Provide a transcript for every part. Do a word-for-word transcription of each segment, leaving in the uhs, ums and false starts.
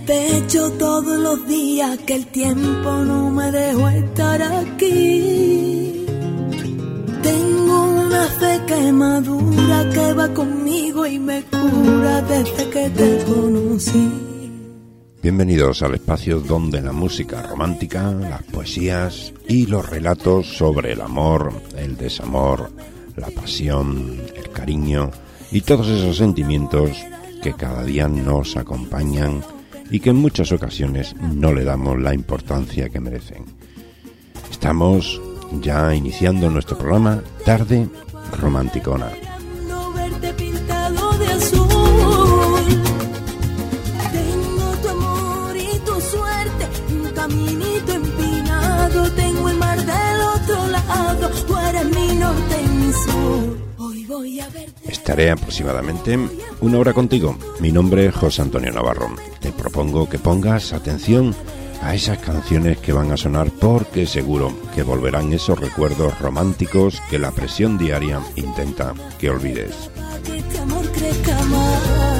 pecho todos los días que el tiempo no me dejó estar aquí. Tengo una fe que madura, que va conmigo y me cura desde que te conocí. Bienvenidos al espacio donde la música romántica, las poesías y los relatos sobre el amor, el desamor, la pasión, el cariño y todos esos sentimientos que cada día nos acompañan y que en muchas ocasiones no le damos la importancia que merecen. Estamos ya iniciando nuestro programa Tarde Romanticona. Caminito empinado, tengo el mar del otro lado, tú eres mi norte y mi sur. Hoy voy a verte. Estaré aproximadamente una hora contigo. Mi nombre es José Antonio Navarro. Te propongo que pongas atención a esas canciones que van a sonar porque seguro que volverán esos recuerdos románticos que la presión diaria intenta que olvides. Que este amor crezca más.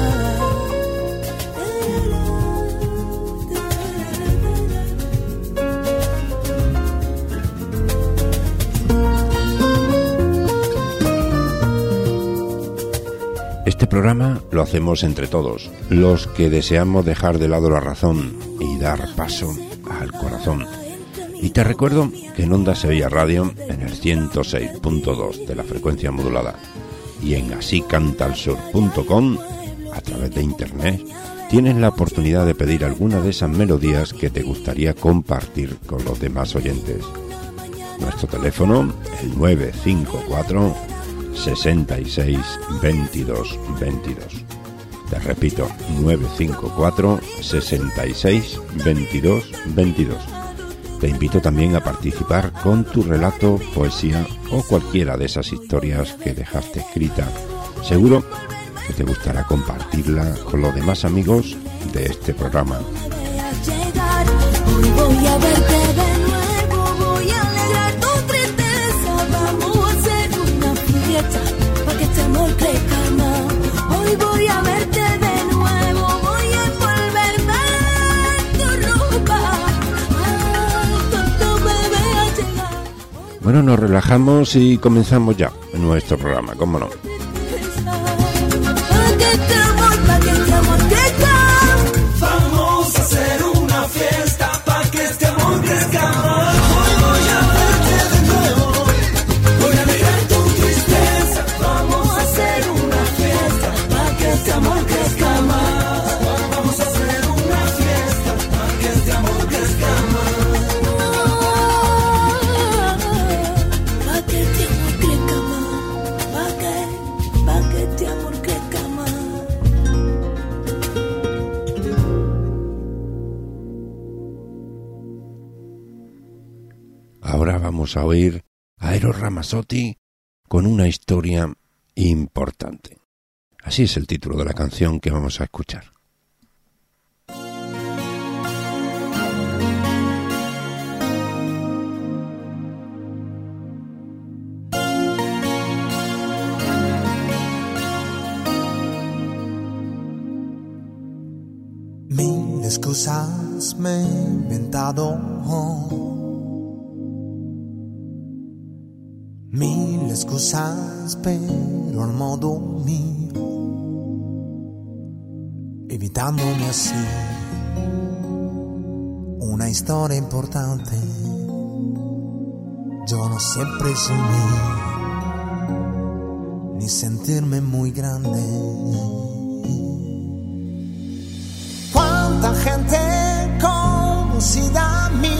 Este programa lo hacemos entre todos, los que deseamos dejar de lado la razón y dar paso al corazón. Y te recuerdo que en Onda Sevilla Radio, en el ciento seis punto dos de la frecuencia modulada y en así canta el sur punto com, a través de internet, tienes la oportunidad de pedir alguna de esas melodías que te gustaría compartir con los demás oyentes. Nuestro teléfono, el nueve cinco cuatro sesenta y seis veintidós veintidós. Te repito, nueve cinco cuatro sesenta y seis veintidós veintidós. Te invito también a participar con tu relato, poesía o cualquiera de esas historias que dejaste escrita. Seguro que te gustará compartirla con los demás amigos de este programa. Hoy voy a verte de nuevo, voy a alegrar tu tristeza, vamos a hacer una fiesta para que este amor crezca más. Hoy voy a verte de nuevo, voy a envolverme en tu ropa. Ay, tonto bebé ha llegado. Bueno, nos relajamos y comenzamos ya nuestro programa, ¿cómo no? Pa' que este amor, pa' que este amor crezca. Vamos a hacer una fiesta para que este amor crezca más. Hoy voy a verte de nuevo, voy a alegrar tu tristeza. Vamos a hacer una fiesta para que este amor crezca más. Vamos a hacer una fiesta para que este amor crezca más. Pa' que este amor crezca más. Pa' que, pa' que este amor crezca más. Ahora vamos a oír a Eros Ramazzotti con una historia importante. Así es el título de la canción que vamos a escuchar. Miles cosas me he inventado, mille cosas pero al modo mío, evitándome así una historia importante. Yo no sé presumir ni sentirme muy grande. Cuánta gente conocida a mí,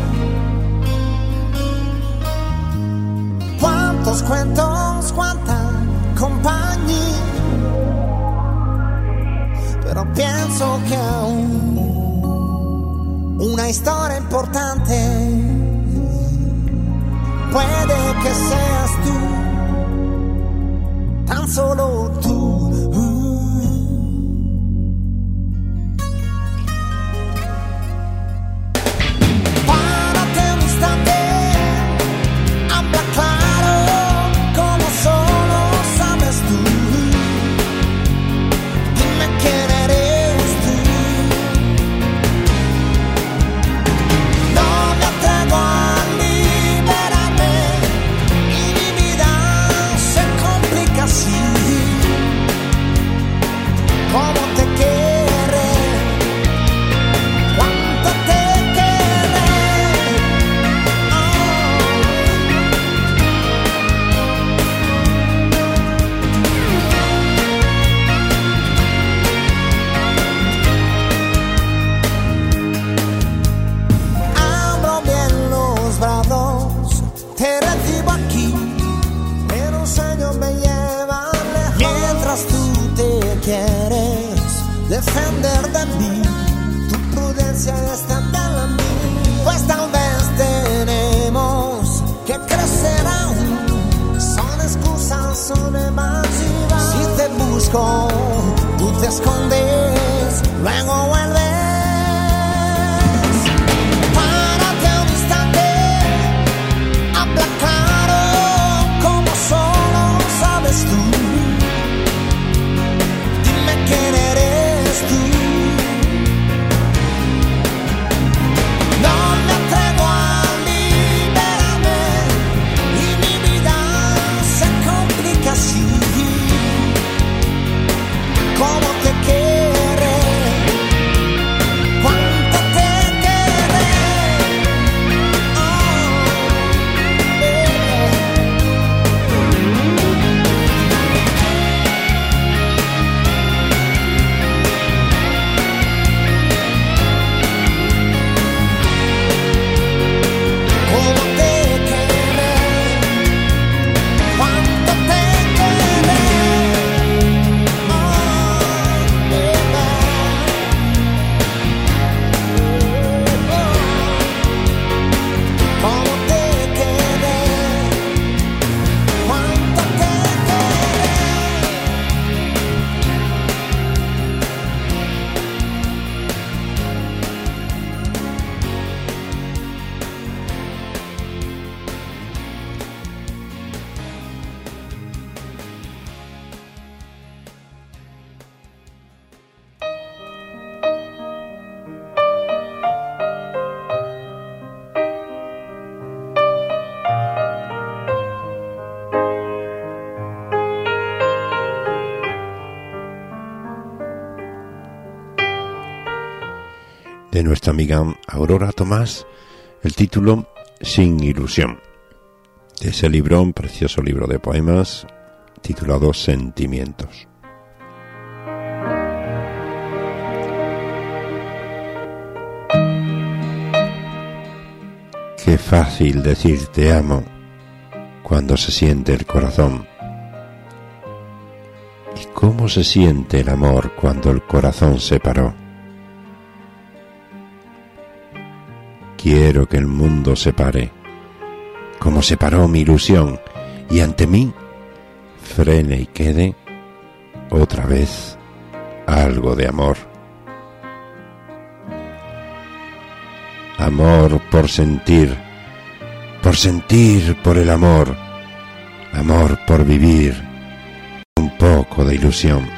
cuántos cuentos, cuánta compañía, pero pienso que aún una historia importante puede que seas tú, tan solo tú. nuestra amiga Aurora Tomás, el título Sin ilusión, de ese libro, un precioso libro de poemas titulado Sentimientos. Qué fácil decir te amo cuando se siente el corazón. ¿Y cómo se siente el amor cuando el corazón se paró? Quiero que el mundo se pare, como se paró mi ilusión, y ante mí frene y quede otra vez algo de amor. Amor por sentir, por sentir por el amor, amor por vivir, un poco de ilusión.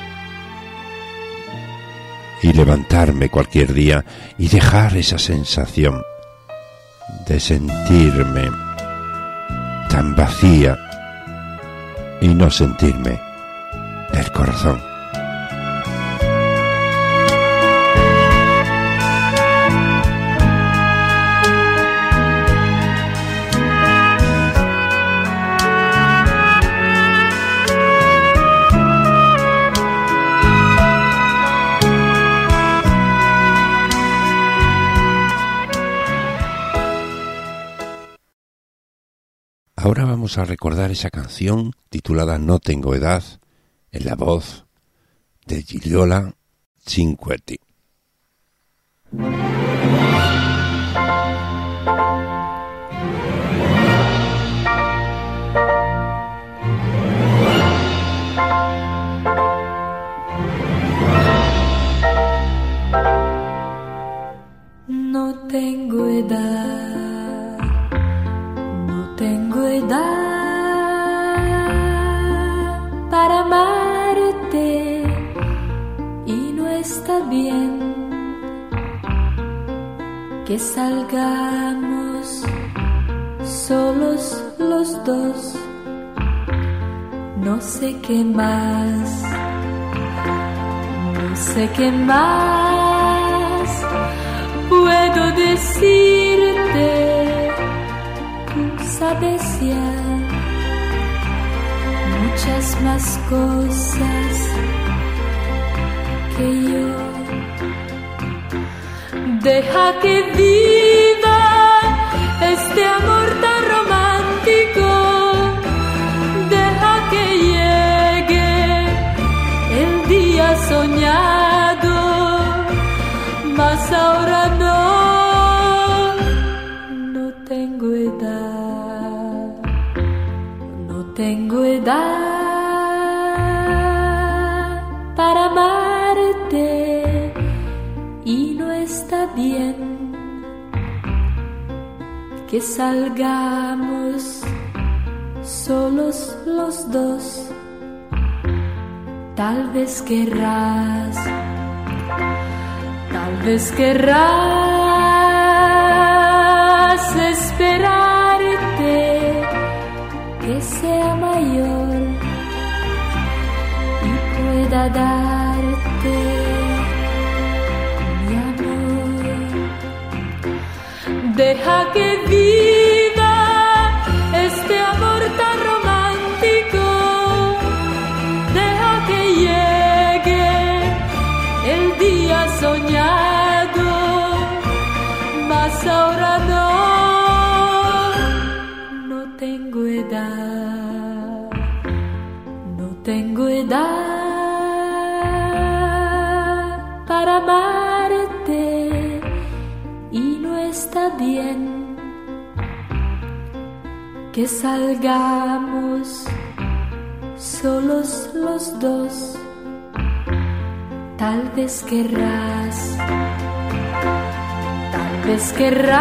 Y levantarme cualquier día y dejar esa sensación de sentirme tan vacía y no sentirme el corazón. Ahora vamos a recordar esa canción titulada No tengo edad, en la voz de Gigliola Cinquetti. No tengo edad, no tengo edad para amarte y no está bien que salgamos solos los dos. No sé qué más, no sé qué más puedo decirte. Tú sabes ya muchas más cosas que yo. Deja que viva este amor tan romántico. Deja que llegue el día soñado, mas ahora no, no tengo edad, no tengo edad para amarte y no está bien que salgamos solos los dos. Tal vez querrás, tal vez querrás esperarte que sea mayor y pueda darte mi amor. Deja que viva este amor tan romántico. Deja que llegue el día soñado, mas ahora no, no tengo edad, no tengo edad para amarte y no está bien que salgamos solos los dos. Tal vez querrás, tal vez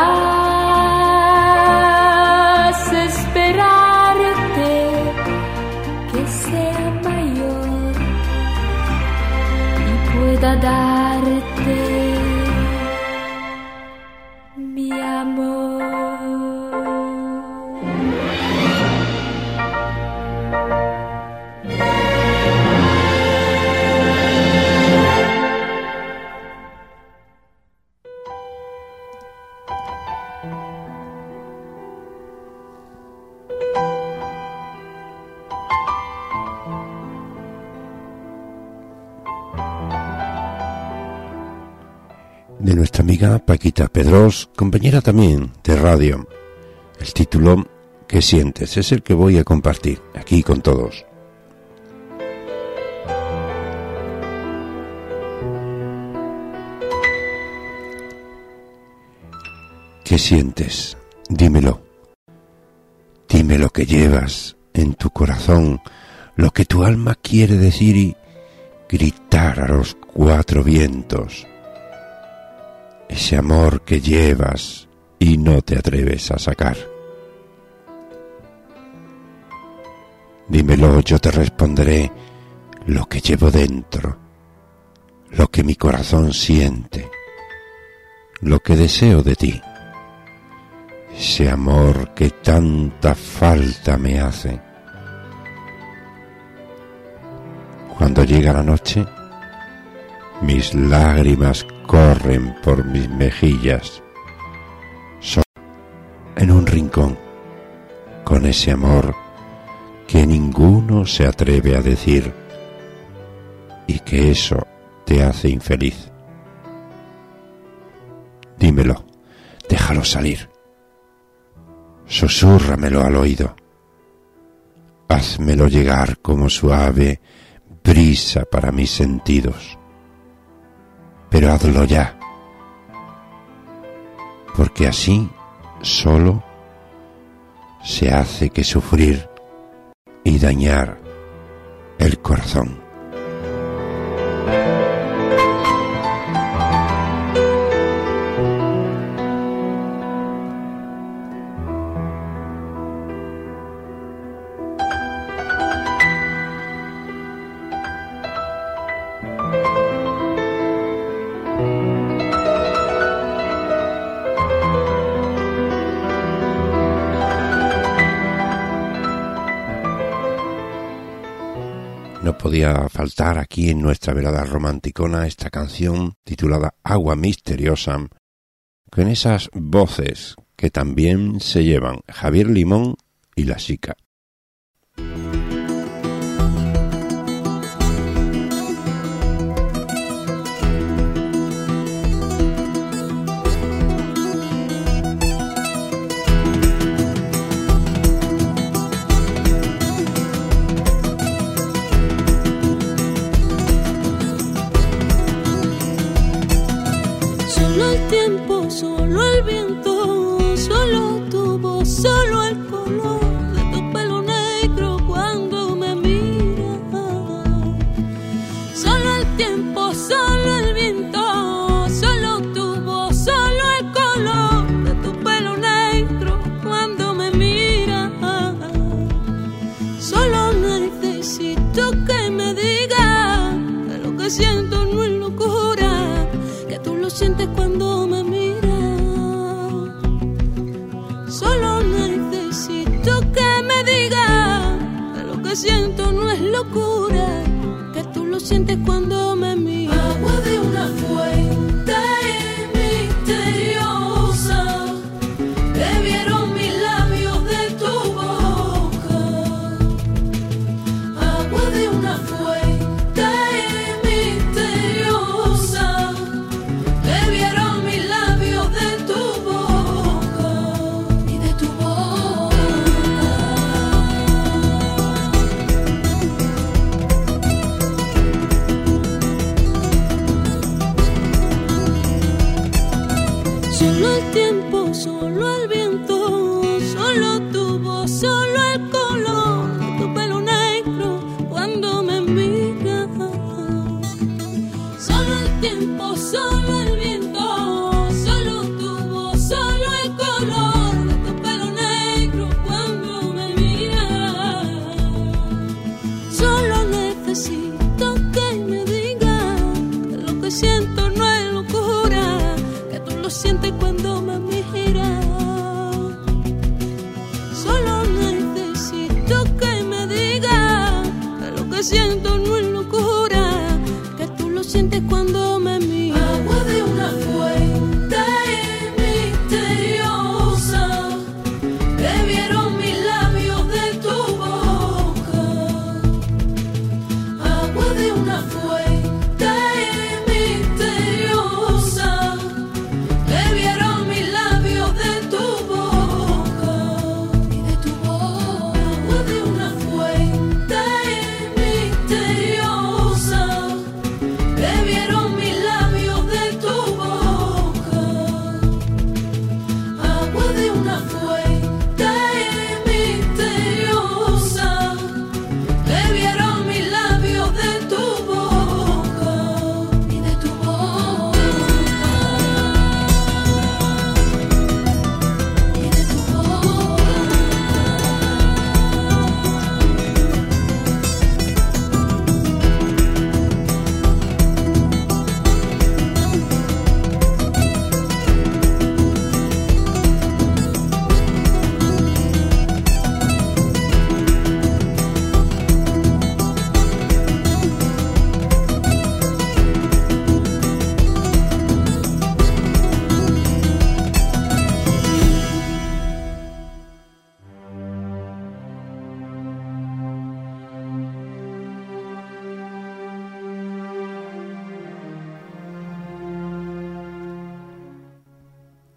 querrás esperarte que sea mayor y pueda darte mi amor. de nuestra amiga Paquita Pedrós, compañera también de radio. El título ¿Qué sientes? Es el que voy a compartir aquí con todos. ¿Qué sientes? Dímelo. Dime lo que llevas en tu corazón, lo que tu alma quiere decir y gritar a los cuatro vientos. Ese amor que llevas y no te atreves a sacar. Dímelo, yo te responderé lo que llevo dentro, lo que mi corazón siente, lo que deseo de ti. Ese amor que tanta falta me hace. Cuando llega la noche, mis lágrimas corren por mis mejillas, solo en un rincón, con ese amor que ninguno se atreve a decir y que eso te hace infeliz. Dímelo, déjalo salir. Susúrramelo al oído. Házmelo llegar como suave brisa para mis sentidos. Pero hazlo ya, porque así solo se hace que sufrir y dañar el corazón. No podía faltar aquí en nuestra velada romanticona esta canción titulada Agua Misteriosa, con esas voces que también se llevan Javier Limón y La Chica. Solo el viento, solo tu voz, solo el color de tu pelo negro cuando me miras. Solo el tiempo, solo el viento, solo tu voz, solo el color de tu pelo negro cuando me miras. Solo necesito que me digas que lo que siento no es locura, que tú lo sientes cuando me miras. Solo necesito que me digas que lo que siento no es locura, que tú lo sientes cuando me miras. Agua de una fuente misteriosa, bebieron mis labios de tu boca. Agua de una fuente misteriosa, bebieron mis labios de tu boca. Solo el tiempo, solo el viento, solo tu voz, solo el color de tu pelo negro cuando me miras. Solo el tiempo, solo el viento, solo tu voz, solo el color de tu pelo negro cuando me miras. Solo necesito que me digas que lo que siento no es locura, que tú lo sientes cuando me miras. Solo necesito que me digas que lo que siento no es locura, que tú lo sientes cuando me miras. Agua de una fuente misteriosa, bebieron mis labios de tu boca. Agua de una fuente misteriosa,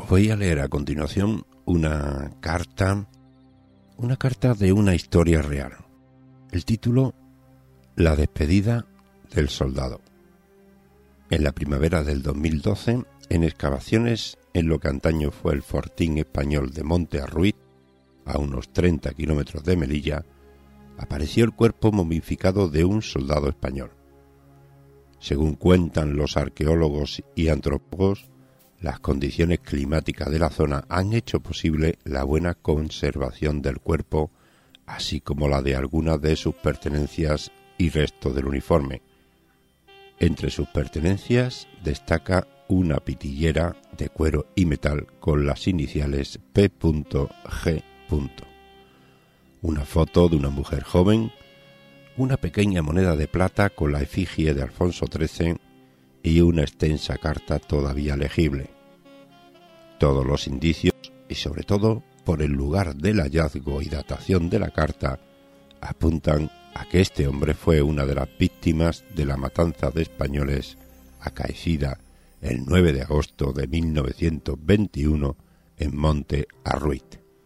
Voy a leer a continuación una carta, una carta de una historia real. El título: La despedida del soldado. En la primavera del dos mil doce, en excavaciones en lo que antaño fue el fortín español de Monte Arruiz, a unos treinta kilómetros de Melilla, apareció el cuerpo momificado de un soldado español. Según cuentan los arqueólogos y antropólogos, las condiciones climáticas de la zona han hecho posible la buena conservación del cuerpo, así como la de algunas de sus pertenencias y restos del uniforme. Entre sus pertenencias destaca una pitillera de cuero y metal con las iniciales P G. Una foto de una mujer joven, una pequeña moneda de plata con la efigie de Alfonso trece y una extensa carta todavía legible. Todos los indicios, y sobre todo por el lugar del hallazgo y datación de la carta, apuntan a que este hombre fue una de las víctimas de la matanza de españoles acaecida el nueve de agosto de mil novecientos veintiuno en Monte Arruiz.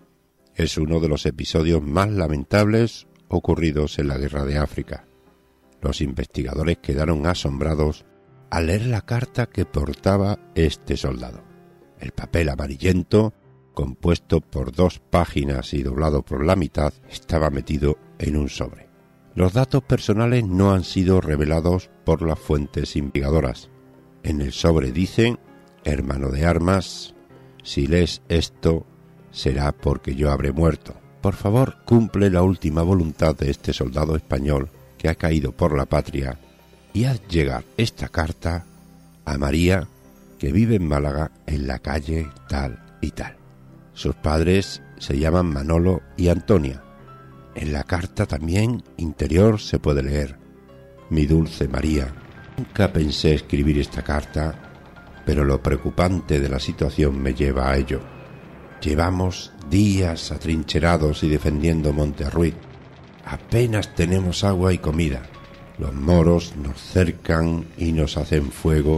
Es uno de los episodios más lamentables ocurridos en la Guerra de África. Los investigadores quedaron asombrados al leer la carta que portaba este soldado. El papel amarillento, compuesto por dos páginas y doblado por la mitad, estaba metido en un sobre. Los datos personales no han sido revelados por las fuentes investigadoras. En el sobre dice: hermano de armas, si lees esto, será porque yo habré muerto. Por favor, cumple la última voluntad de este soldado español que ha caído por la patria y haz llegar esta carta a María, que vive en Málaga, en la calle tal y tal. Sus padres se llaman Manolo y Antonia. En la carta también interior se puede leer: mi dulce María, nunca pensé escribir esta carta, pero lo preocupante de la situación me lleva a ello. Llevamos días atrincherados y defendiendo Monte Arruiz. Apenas tenemos agua y comida. Los moros nos cercan y nos hacen fuego,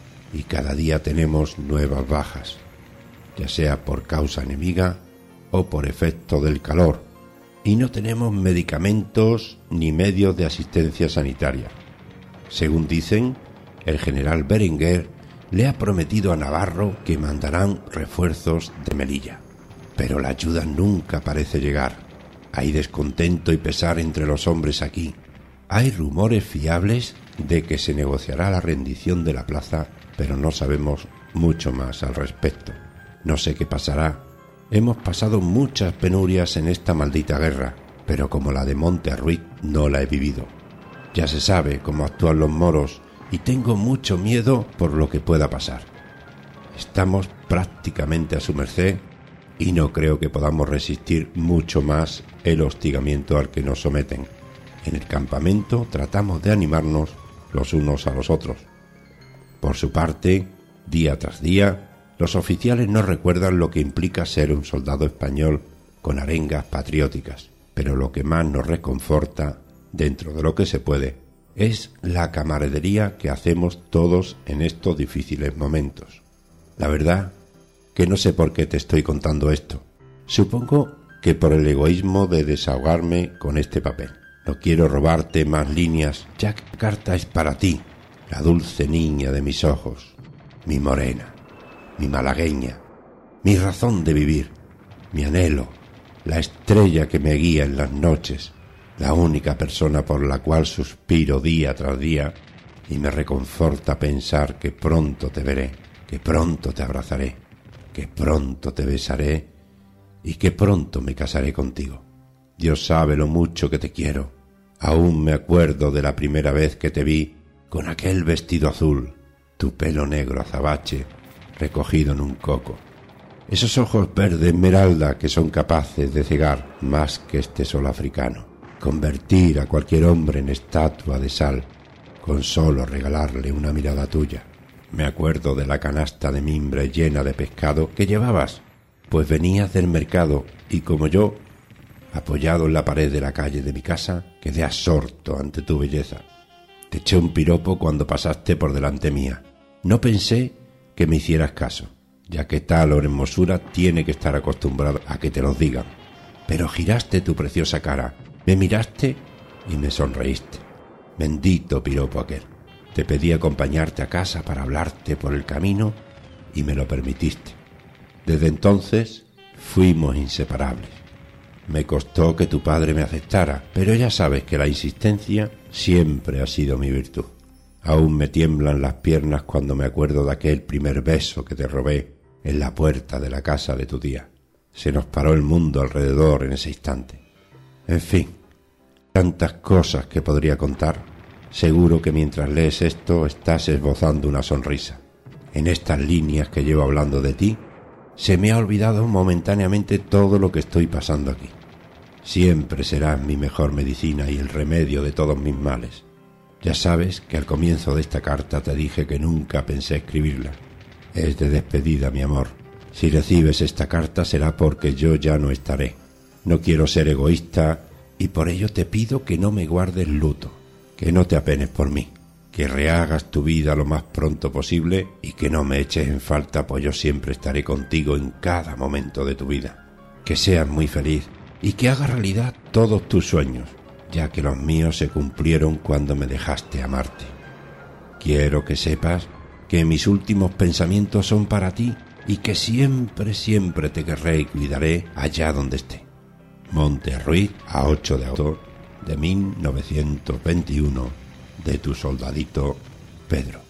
y cada día tenemos nuevas bajas, ya sea por causa enemiga o por efecto del calor, y no tenemos medicamentos ni medios de asistencia sanitaria. Según dicen, el general Berenguer le ha prometido a Navarro que mandarán refuerzos de Melilla, pero la ayuda nunca parece llegar. Hay descontento y pesar entre los hombres aquí. Hay rumores fiables de que se negociará la rendición de la plaza, pero no sabemos mucho más al respecto. No sé qué pasará. Hemos pasado muchas penurias en esta maldita guerra, pero como la de Monte Arruiz no la he vivido. Ya se sabe cómo actúan los moros y tengo mucho miedo por lo que pueda pasar. Estamos prácticamente a su merced y no creo que podamos resistir mucho más el hostigamiento al que nos someten. En el campamento tratamos de animarnos los unos a los otros. Por su parte, día tras día, los oficiales nos recuerdan lo que implica ser un soldado español con arengas patrióticas, pero lo que más nos reconforta, dentro de lo que se puede, es la camaradería que hacemos todos en estos difíciles momentos. La verdad que no sé por qué te estoy contando esto. Supongo que por el egoísmo de desahogarme con este papel. No quiero robarte más líneas, ya que la carta es para ti, la dulce niña de mis ojos, mi morena, mi malagueña, mi razón de vivir, mi anhelo, la estrella que me guía en las noches, la única persona por la cual suspiro día tras día y me reconforta pensar que pronto te veré, que pronto te abrazaré, que pronto te besaré y que pronto me casaré contigo. Dios sabe lo mucho que te quiero. Aún me acuerdo de la primera vez que te vi con aquel vestido azul, tu pelo negro azabache recogido en un coco, esos ojos verde esmeralda que son capaces de cegar más que este sol africano, convertir a cualquier hombre en estatua de sal con solo regalarle una mirada tuya. Me acuerdo de la canasta de mimbre llena de pescado que llevabas, pues venías del mercado y como yo, apoyado en la pared de la calle de mi casa, quedé absorto ante tu belleza. Te eché un piropo cuando pasaste por delante mía. No pensé que me hicieras caso. ya que tal hermosura tiene que estar acostumbrada a que te los digan. Pero giraste tu preciosa cara, me miraste y me sonreíste. Bendito piropo aquel. Te pedí acompañarte a casa para hablarte por el camino y me lo permitiste. Desde entonces fuimos inseparables. Me costó que tu padre me aceptara, pero ya sabes que la insistencia siempre ha sido mi virtud. Aún me tiemblan las piernas cuando me acuerdo de aquel primer beso que te robé en la puerta de la casa de tu tía. Se nos paró el mundo alrededor en ese instante. En fin, tantas cosas que podría contar. Seguro que mientras lees esto estás esbozando una sonrisa. En estas líneas que llevo hablando de ti, se me ha olvidado momentáneamente todo lo que estoy pasando aquí. Siempre serás mi mejor medicina y el remedio de todos mis males. Ya sabes que al comienzo de esta carta te dije que nunca pensé escribirla. Es de despedida, mi amor. Si recibes esta carta será porque yo ya no estaré. No quiero ser egoísta y por ello te pido que no me guardes luto, que no te apenes por mí, que rehagas tu vida lo más pronto posible y que no me eches en falta, pues yo siempre estaré contigo en cada momento de tu vida. Que seas muy feliz y que hagas realidad todos tus sueños, ya que los míos se cumplieron cuando me dejaste amarte. Quiero que sepas que mis últimos pensamientos son para ti y que siempre, siempre te querré y cuidaré allá donde esté. Monterruiz, a ocho de agosto de mil novecientos veintiuno, de tu soldadito Pedro.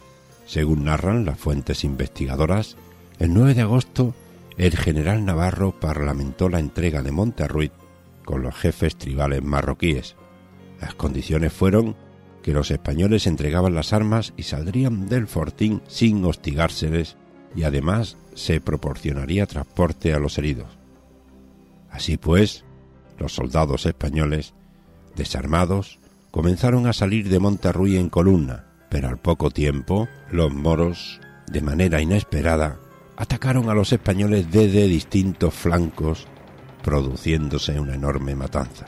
Según narran las fuentes investigadoras, el nueve de agosto el general Navarro parlamentó la entrega de Monterruiz con los jefes tribales marroquíes. Las condiciones fueron que los españoles entregaban las armas y saldrían del fortín sin hostigárseles y además se proporcionaría transporte a los heridos. Así pues, los soldados españoles, desarmados, comenzaron a salir de Monterruiz en columna, pero al poco tiempo los moros, de manera inesperada, atacaron a los españoles desde distintos flancos, produciéndose una enorme matanza.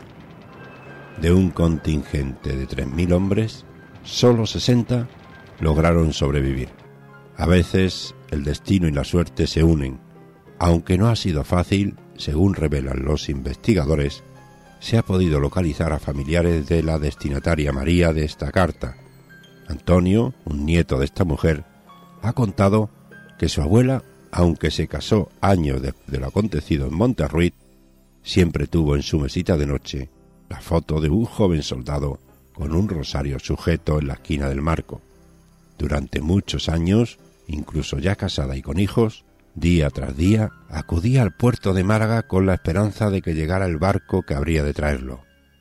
De un contingente de tres mil hombres, solo sesenta lograron sobrevivir. A veces el destino y la suerte se unen. Aunque no ha sido fácil, según revelan los investigadores, se ha podido localizar a familiares de la destinataria María de esta carta. Antonio, un nieto de esta mujer, ha contado que su abuela, aunque se casó años después de lo acontecido en Monterruiz, siempre tuvo en su mesita de noche la foto de un joven soldado con un rosario sujeto en la esquina del marco. Durante muchos años, incluso ya casada y con hijos, día tras día acudía al puerto de Málaga con la esperanza de que llegara el barco que habría de traerlo.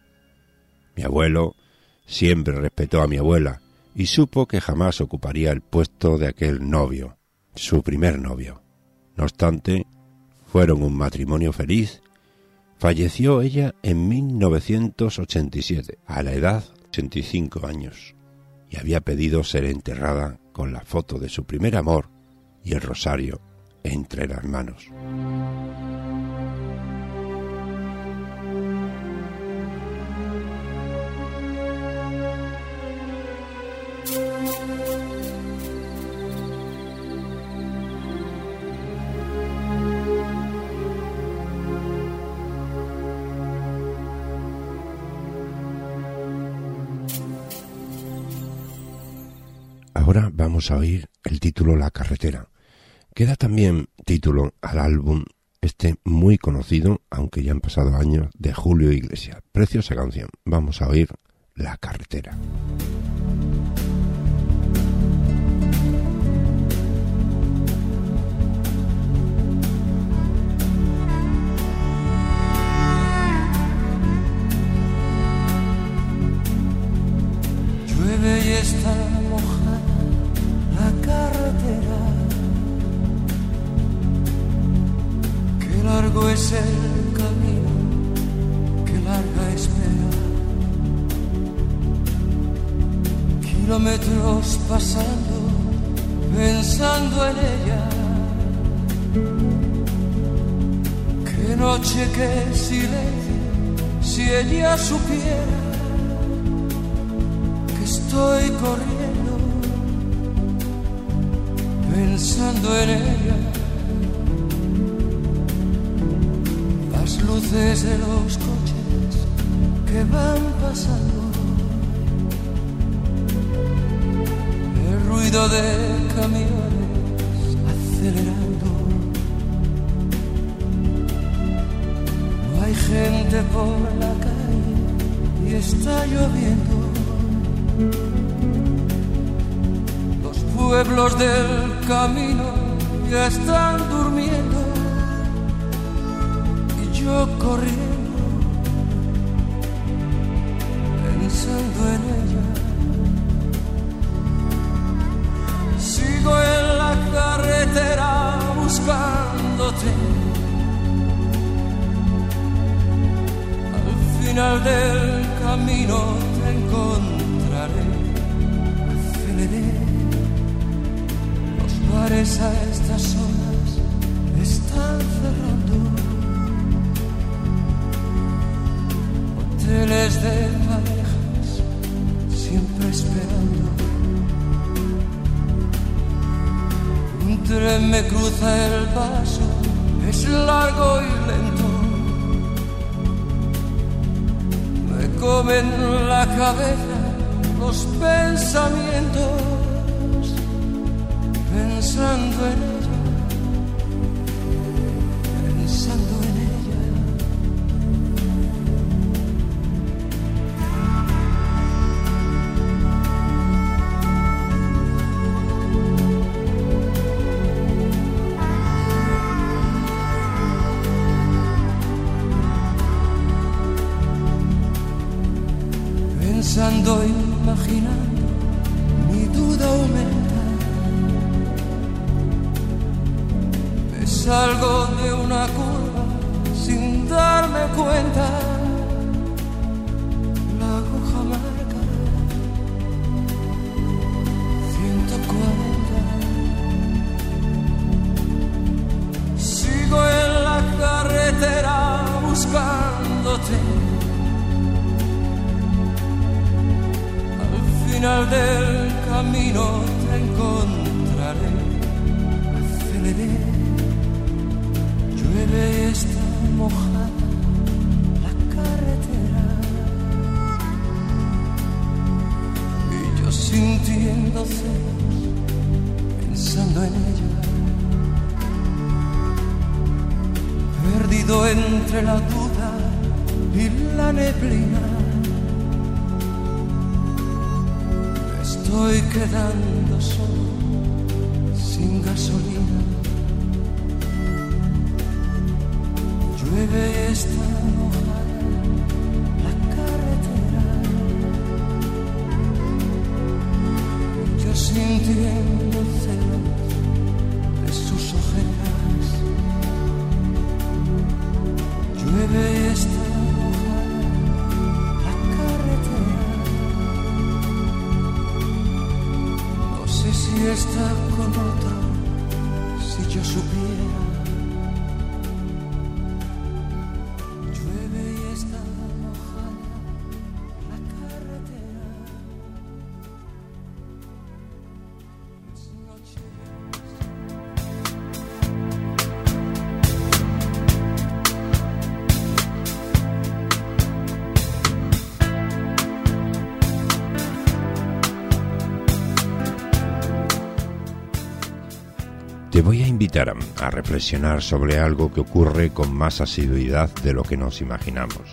Mi abuelo siempre respetó a mi abuela y supo que jamás ocuparía el puesto de aquel novio, su primer novio. No obstante, fueron un matrimonio feliz. Falleció ella en mil novecientos ochenta y siete, a la edad de ochenta y cinco años, y había pedido ser enterrada con la foto de su primer amor y el rosario entre las manos. Ahora vamos a oír el título La carretera, que da también título al álbum este muy conocido, aunque ya han pasado años, de Julio Iglesias. Preciosa canción. Vamos a oír La carretera. Llueve y está mojada la carretera. Qué largo es el camino, qué larga espera. Kilómetros pasando, pensando en ella. Qué noche, qué silencio, si ella supiera que estoy corriendo, pensando en ella. luces de los coches que van pasando, el ruido de camiones acelerando. No hay gente por la calle y está lloviendo. Los pueblos del camino ya están durmiendo y yo corriendo pensando en ella. Sigo en la carretera buscándote. Al final del camino te encontraré. Aceleré. Los bares a estas horas están cerrando. Hoteles de parejas siempre esperando. Un tren me cruza el paso, es largo y lento. Me comen la cabeza los pensamientos, pensando en ella, pensando en ella. Pensando, imaginando, mi duda aumenta. Me salgo de una curva sin darme cuenta. La aguja marca ciento cuarenta. Sigo en la carretera buscándote. Al final del camino te encontraré. Aceleré, llueve y está mojada la carretera. Y yo sintiendo celos, pensando en ella. Perdido entre la duda y la neblina. Estoy quedando solo, sin gasolina. Llueve y está mojada la carretera. Yo sintiendo celos de sus ojeras. Llueve y está mojada la carretera. Si está con otro, si yo supiera. Llueve y está mojada la carretera. Es noche. Te voy a invitar a, a reflexionar sobre algo que ocurre con más asiduidad de lo que nos imaginamos.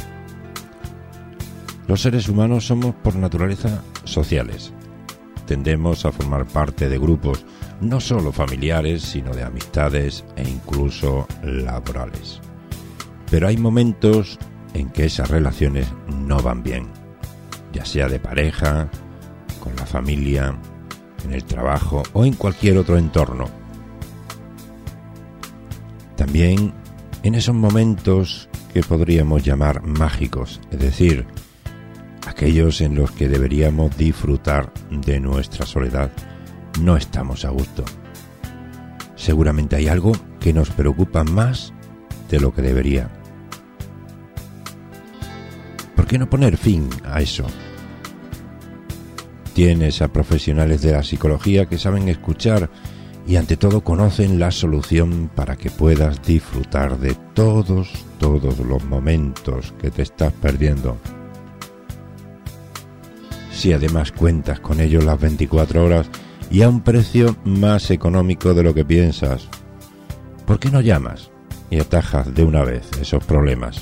Los seres humanos somos por naturaleza sociales. Tendemos a formar parte de grupos, no solo familiares, sino de amistades e incluso laborales. Pero hay momentos en que esas relaciones no van bien, ya sea de pareja, con la familia, en el trabajo o en cualquier otro entorno. También en esos momentos que podríamos llamar mágicos, es decir, aquellos en los que deberíamos disfrutar de nuestra soledad, no estamos a gusto. Seguramente hay algo que nos preocupa más de lo que debería. ¿Por qué no poner fin a eso? Tienes a profesionales de la psicología que saben escuchar y ante todo conocen la solución para que puedas disfrutar de todos, todos los momentos que te estás perdiendo. Si además cuentas con ellos las veinticuatro horas y a un precio más económico de lo que piensas, ¿por qué no llamas y atajas de una vez esos problemas?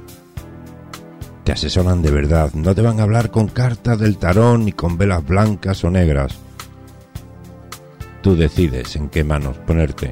Te asesoran de verdad, no te van a hablar con cartas del tarot ni con velas blancas o negras. Tú decides en qué manos ponerte.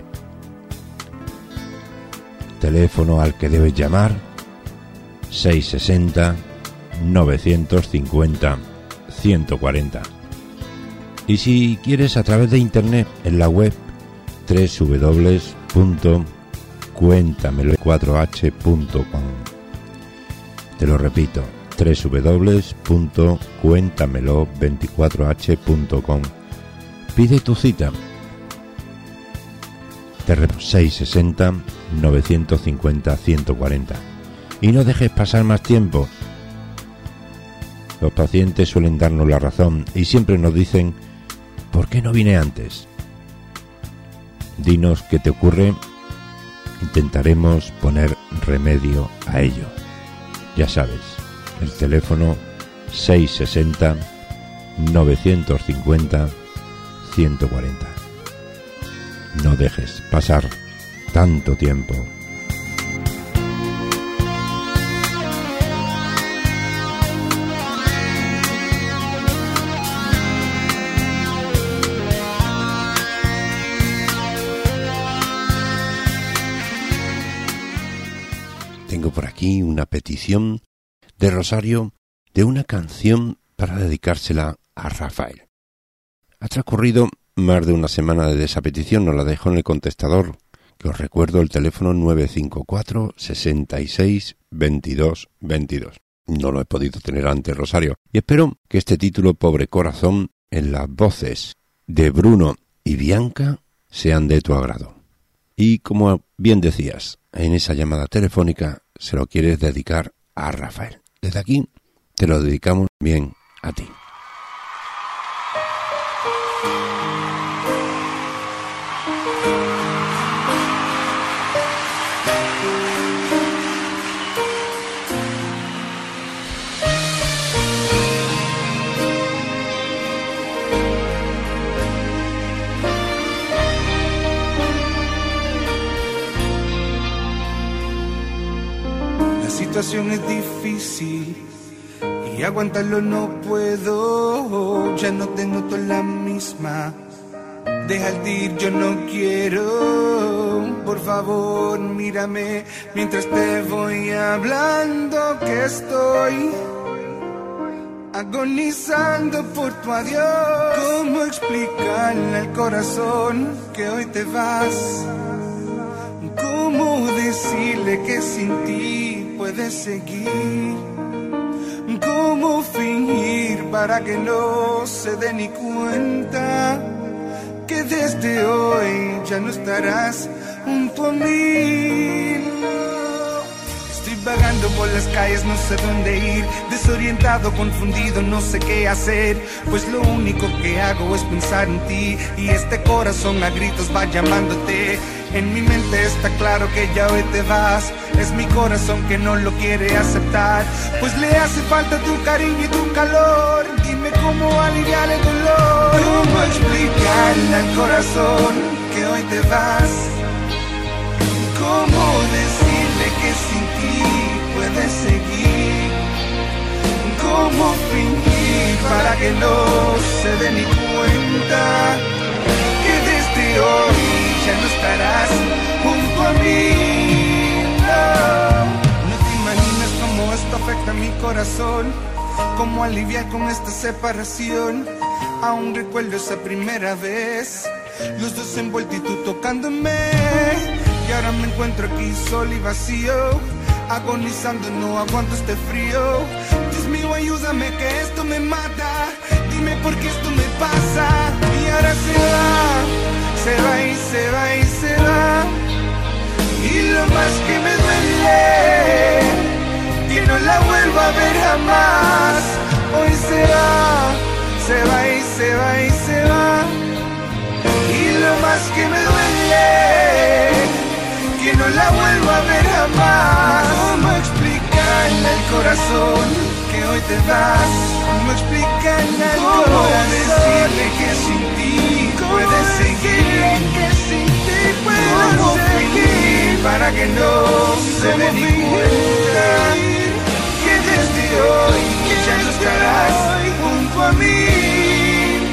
Teléfono al que debes llamar: seiscientos sesenta, novecientos cincuenta, ciento cuarenta. Y si quieres, a través de internet, en la web doble u doble u doble u punto cuéntamelo cuatro h punto com. Te lo repito, doble u doble u doble u punto cuéntamelo veinticuatro h punto com. Pide tu cita. seiscientos sesenta, novecientos cincuenta, ciento cuarenta. Y no dejes pasar más tiempo. Los pacientes suelen darnos la razón y siempre nos dicen: ¿por qué no vine antes? Dinos qué te ocurre. Intentaremos poner remedio a ello. Ya sabes, el teléfono seiscientos sesenta, novecientos cincuenta, ciento cuarenta. No dejes pasar tanto tiempo. Tengo por aquí una petición de Rosario de una canción para dedicársela a Rafael. Ha transcurrido más de una semana de esa petición, nos la dejo en el contestador, que os recuerdo el teléfono nueve cinco cuatro, sesenta y seis, veintidós, veintidós. No lo he podido tener antes, Rosario, y espero que este título, Pobre Corazón, en las voces de Bruno y Bianca, sean de tu agrado. Y como bien decías, en esa llamada telefónica se lo quieres dedicar a Rafael. Desde aquí te lo dedicamos bien a ti. La situación es difícil y aguantarlo no puedo. Ya no te noto la misma. Deja el ir, yo no quiero. Por favor, mírame mientras te voy hablando que estoy agonizando por tu adiós. ¿Cómo explicarle al corazón que hoy te vas? ¿Cómo decirle que sin ti puedes seguir? ¿Cómo fingir para que no se dé ni cuenta que desde hoy ya no estarás junto a mí? Estoy vagando por las calles, no sé dónde ir, desorientado, confundido, no sé qué hacer, pues lo único que hago es pensar en ti y este corazón a gritos va llamándote. En mi mente está claro que ya hoy te vas. Es mi corazón que no lo quiere aceptar, pues le hace falta tu cariño y tu calor. Dime cómo aliviar el dolor. ¿Cómo explicarle al corazón que hoy te vas? ¿Cómo decirle que sin ti puedes seguir? ¿Cómo fingir para que no se dé ni cuenta que desde hoy ya no estarás junto a mí? No, no te imaginas cómo esto afecta a mi corazón, cómo aliviar con esta separación. Aún recuerdo esa primera vez, los dos envueltos y tú tocándome. Y ahora me encuentro aquí solo y vacío, agonizando, no aguanto este frío. Dios mío, ayúdame que esto me mata. Dime por qué esto me pasa. Y ahora se va, se va y se va y se va. Y lo más que me duele, que no la vuelva a ver jamás. Hoy se va, se va y se va y se va. Y lo más que me duele, que no la vuelva a ver jamás. corazón que hoy te vas. ¿Cómo explicarle al corazón? Decirle que sin ti puedes seguir, que sin ti puedo seguir, para que no se dé ni cuenta que desde hoy ya no estarás junto a mí.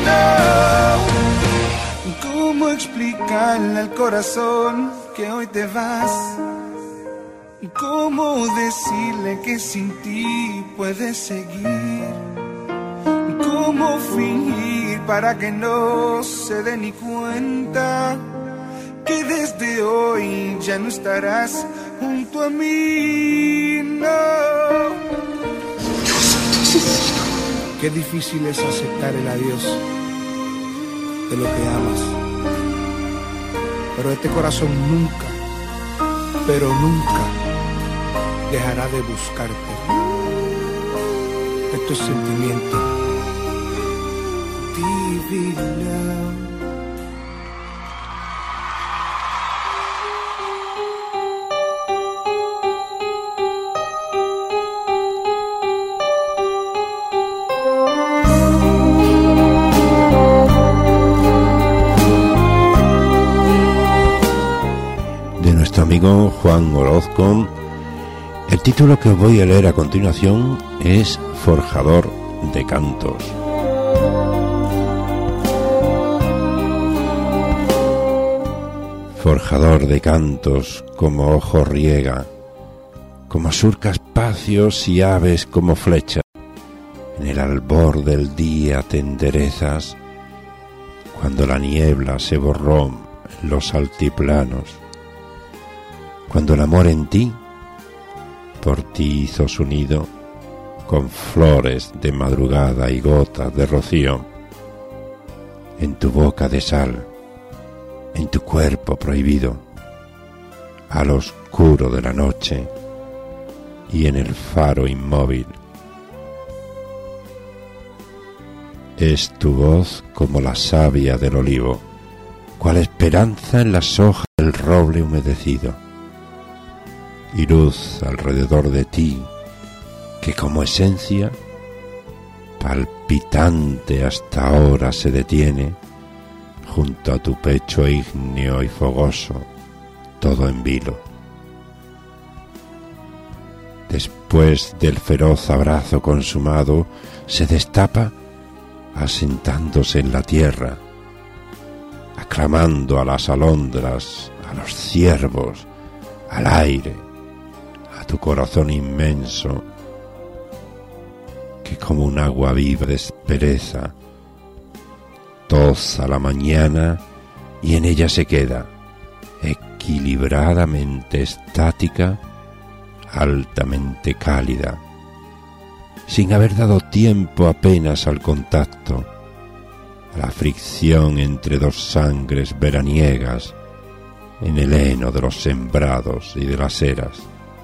No. ¿Cómo explicarle al corazón que hoy te vas? ¿Cómo decirle que sin ti puedes seguir? ¿Cómo fingir para que no se dé ni cuenta que desde hoy ya no estarás junto a mí? No. Qué difícil es aceptar el adiós de lo que amas, pero este corazón nunca, pero nunca dejará de buscarte. Esto es sentimiento. Divina. De nuestro amigo Juan Orozco. El título que os voy a leer a continuación es Forjador de Cantos. Forjador de cantos, como ojo riega, como surca espacios y aves como flecha. En el albor del día te enderezas, cuando la niebla se borró en los altiplanos, cuando el amor en ti por ti hizo su nido, con flores de madrugada y gotas de rocío, en tu boca de sal, en tu cuerpo prohibido, al oscuro de la noche y en el faro inmóvil. Es tu voz como la savia del olivo, cual esperanza en las hojas del roble humedecido, y luz alrededor de ti, que como esencia, palpitante hasta ahora se detiene, junto a tu pecho ígneo y fogoso, todo en vilo. Después del feroz abrazo consumado, se destapa asentándose en la tierra, aclamando a las alondras, a los ciervos, al aire, a tu corazón inmenso, que como un agua viva despereza, toza la mañana y en ella se queda, equilibradamente estática, altamente cálida, sin haber dado tiempo apenas al contacto, a la fricción entre dos sangres veraniegas en el heno de los sembrados y de las eras.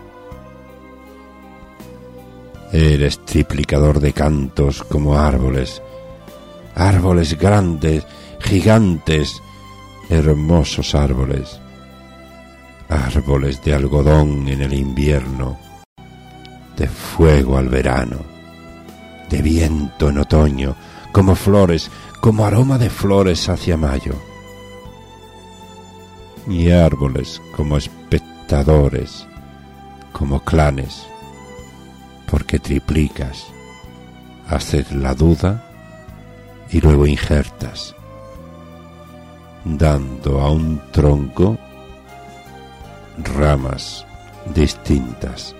Eres triplicador de cantos como árboles, árboles grandes, gigantes, hermosos árboles, árboles de algodón en el invierno, de fuego al verano, de viento en otoño, como flores, como aroma de flores hacia mayo, y árboles como espectadores, como clanes, porque triplicas, haces la duda y luego injertas, dando a un tronco ramas distintas.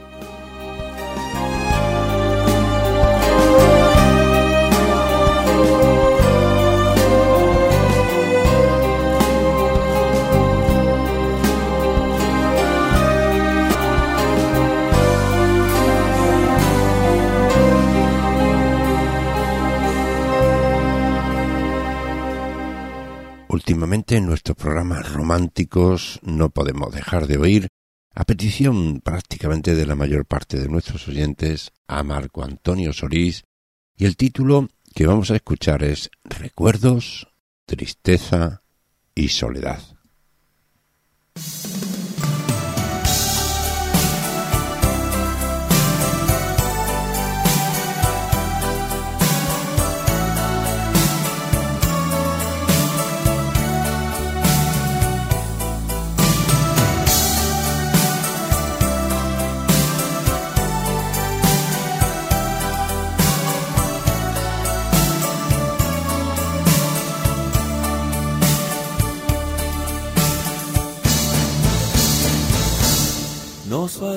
Últimamente en nuestros programas románticos no podemos dejar de oír, a petición prácticamente de la mayor parte de nuestros oyentes, a Marco Antonio Solís, y el título que vamos a escuchar es Recuerdos, Tristeza y Soledad.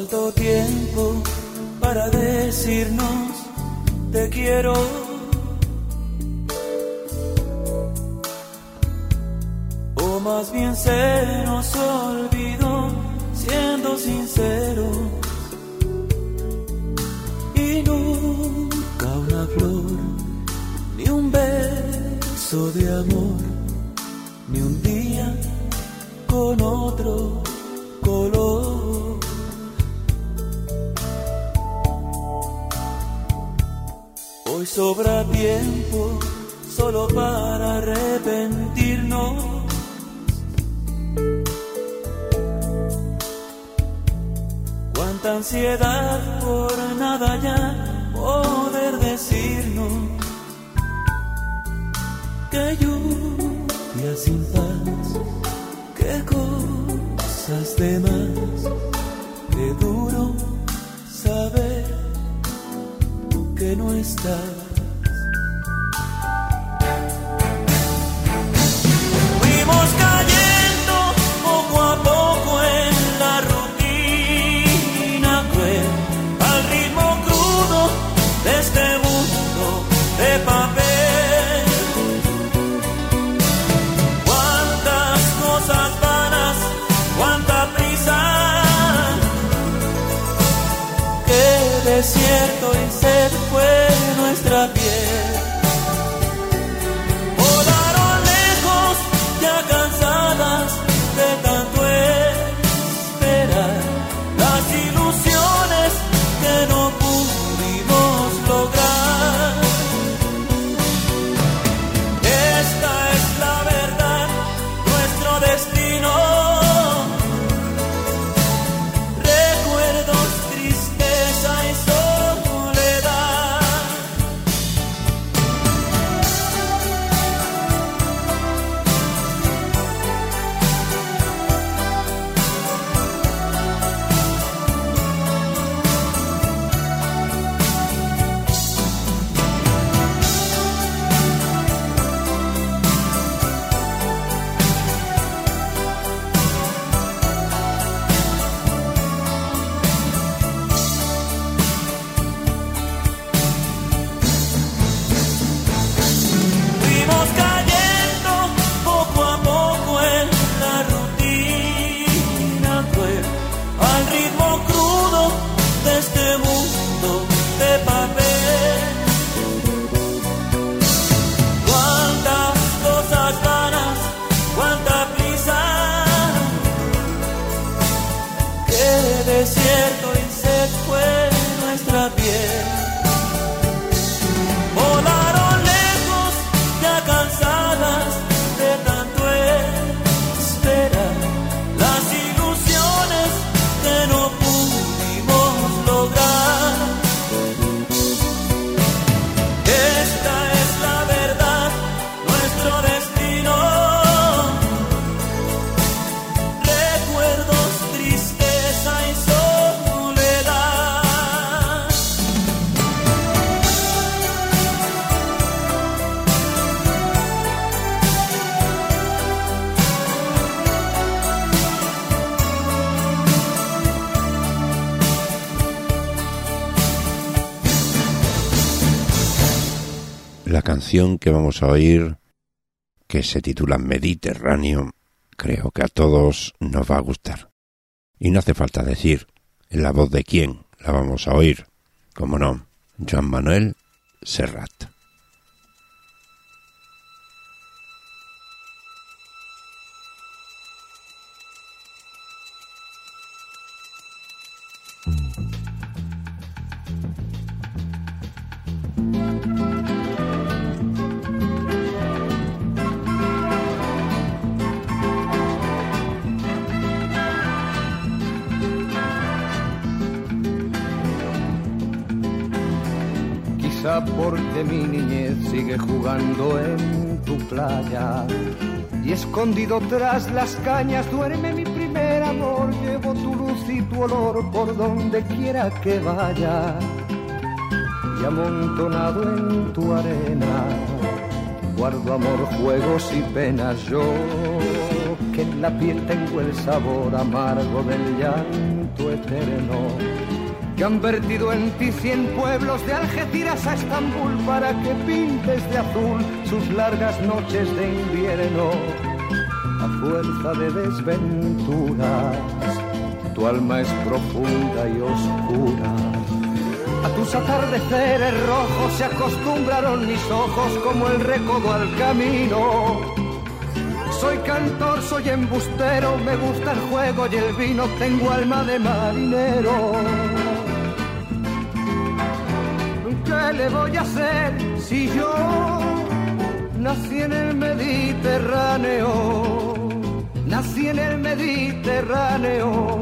faltó tiempo para decirnos te quiero. O más bien se nos olvidó, siendo sinceros. Y nunca una flor, ni un beso de amor, ni un día con otro color. Hoy sobra tiempo solo para arrepentirnos. Cuánta ansiedad por nada ya poder decirnos que lluvia sin paz, qué cosas de más, qué duro saber que no estás. Fuimos cayendo poco a poco en la rutina cruel, al ritmo crudo de este mundo de papel. Cuántas cosas vanas, cuánta prisa, qué desierto y sed fue nuestra piel. Volaron lejos, ya cansadas de tanto esperar, las ilusiones que no pudimos lograr. Esta es la verdad, nuestro destino. Recuerdos, tristeza y soledad. Fuimos cayendo poco a poco en la rutina cruel, al ritmo crudo de este mundo de papel. Cuántas cosas vanas, cuánta prisa, qué desierto y sed fue nuestra piel. Volaron lejos, ya cansadas de tanto esperar, las ilusiones que no pudimos lograr. Esta es la verdad, nuestro destino. Recuerdos, tristeza y soledad. La canción que vamos a oír, que se titula Mediterráneo, creo que a todos nos va a gustar. Y no hace falta decir en la voz de quién la vamos a oír, como no, Joan Manuel Serrat. Quizá porque mi niñez sigue jugando en tu playa y escondido tras las cañas duerme mi primer amor. Llevo tu luz y tu olor por donde quiera que vaya y amontonado en tu arena guardo amor, juegos y penas. Yo que en la piel tengo el sabor amargo del llanto eterno, que han vertido en ti cien pueblos de Algeciras a Estambul para que pintes de azul sus largas noches de invierno. A fuerza de desventuras, tu alma es profunda y oscura. A tus atardeceres rojos se acostumbraron mis ojos como el recodo al camino. Soy cantor, soy embustero, me gusta el juego y el vino, tengo alma de marinero. ¿Qué le voy a hacer si yo nací en el Mediterráneo? Nací en el Mediterráneo.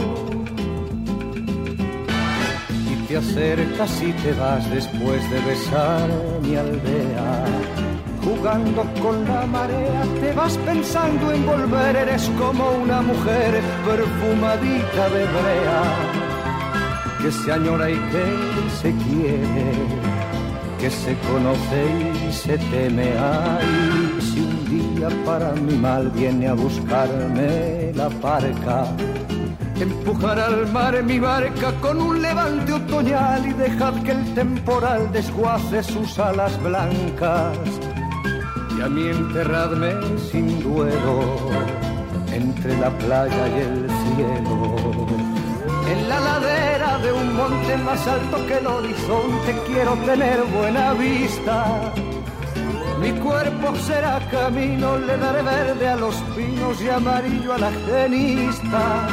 Y te acercas y te vas después de besar mi aldea. Jugando con la marea, te vas pensando en volver. Eres como una mujer perfumadita de brea, que se añora y que se quiere, que se conoce y se teme. Ay, si un día para mi mal viene a buscarme la parca, empujar al mar mi barca con un levante otoñal y dejad que el temporal desguace sus alas blancas. Y a mí enterradme sin duelo entre la playa y el cielo, en la ladera de un monte más alto que el horizonte. Quiero tener buena vista, mi cuerpo será camino, le daré verde a los pinos y amarillo a la genista.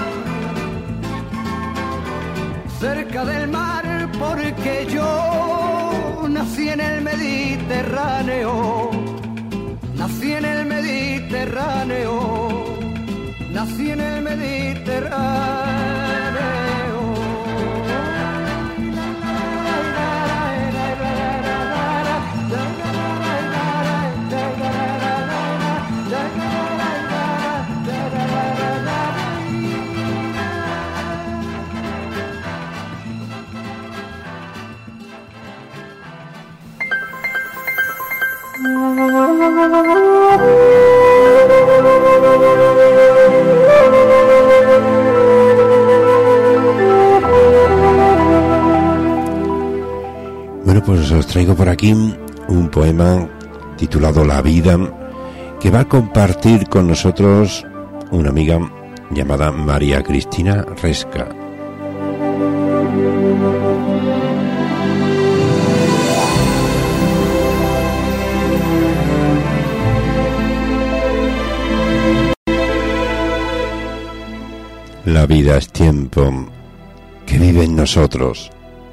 Cerca del mar porque yo nací en el Mediterráneo, nací en el Mediterráneo, nací en el Mediterráneo. Bueno, pues os traigo por aquí un poema titulado La vida, que va a compartir con nosotros una amiga llamada María Cristina Resca. La vida es tiempo que vive en nosotros.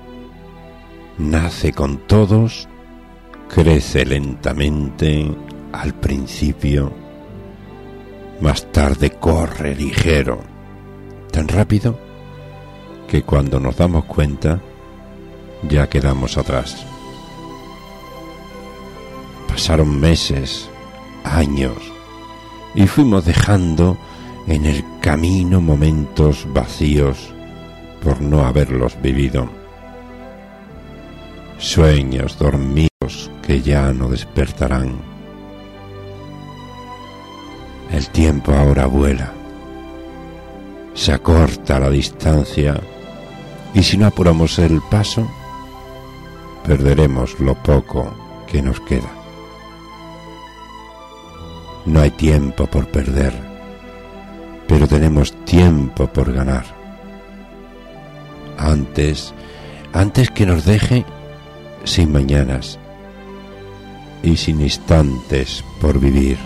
Nace con todos, crece lentamente al principio, más tarde corre ligero, tan rápido que cuando nos damos cuenta ya quedamos atrás. Pasaron meses, años, y fuimos dejando en el camino momentos vacíos por no haberlos vivido. Sueños dormidos que ya no despertarán. El tiempo ahora vuela, se acorta la distancia y si no apuramos el paso, perderemos lo poco que nos queda. No hay tiempo por perder, pero tenemos tiempo por ganar. Antes, antes que nos deje sin mañanas y sin instantes por vivir.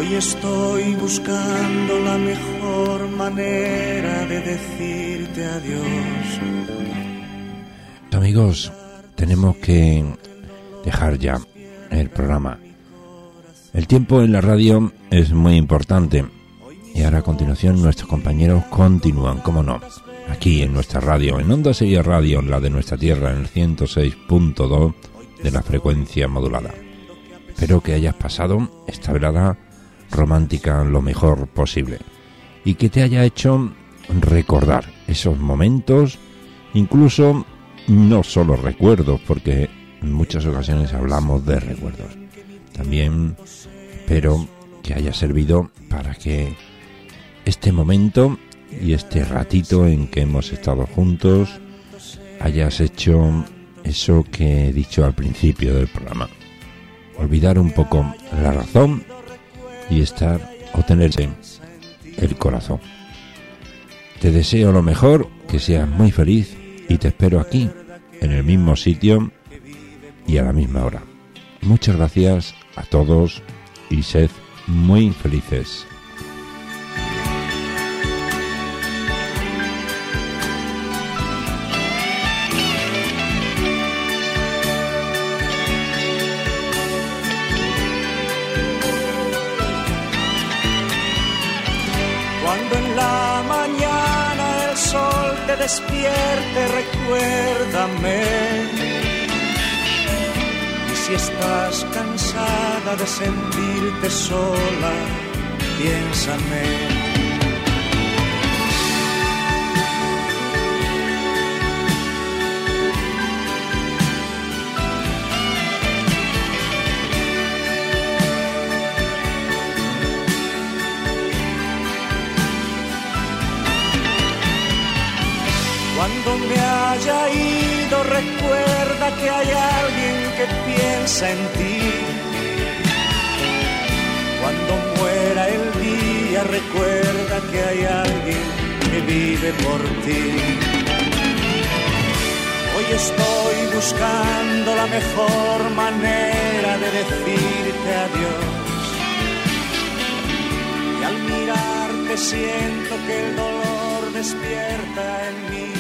Hoy estoy buscando la mejor manera de decirte adiós. Amigos, tenemos que dejar ya el programa. El tiempo en la radio es muy importante. Y ahora a continuación nuestros compañeros continúan, cómo no, aquí en nuestra radio, en Onda Sevilla Radio, la de nuestra tierra, en el ciento seis punto dos de la frecuencia modulada. Espero que hayas pasado esta velada romántica lo mejor posible y que te haya hecho recordar esos momentos, incluso no solo recuerdos, porque en muchas ocasiones hablamos de recuerdos. También espero que haya servido para que este momento y este ratito en que hemos estado juntos hayas hecho eso que he dicho al principio del programa: olvidar un poco la razón y estar o tenerse el corazón. Te deseo lo mejor, que seas muy feliz y te espero aquí en el mismo sitio y a la misma hora. Muchas gracias a todos y sed muy felices. Cuando en la mañana el sol te despierte, recuérdame. Y si estás cansada de sentirte sola, piénsame. Cuando me haya ido, recuerda que hay alguien que piensa en ti. Cuando muera el día, recuerda que hay alguien que vive por ti. Hoy estoy buscando la mejor manera de decirte adiós. Y al mirarte siento que el dolor despierta en mí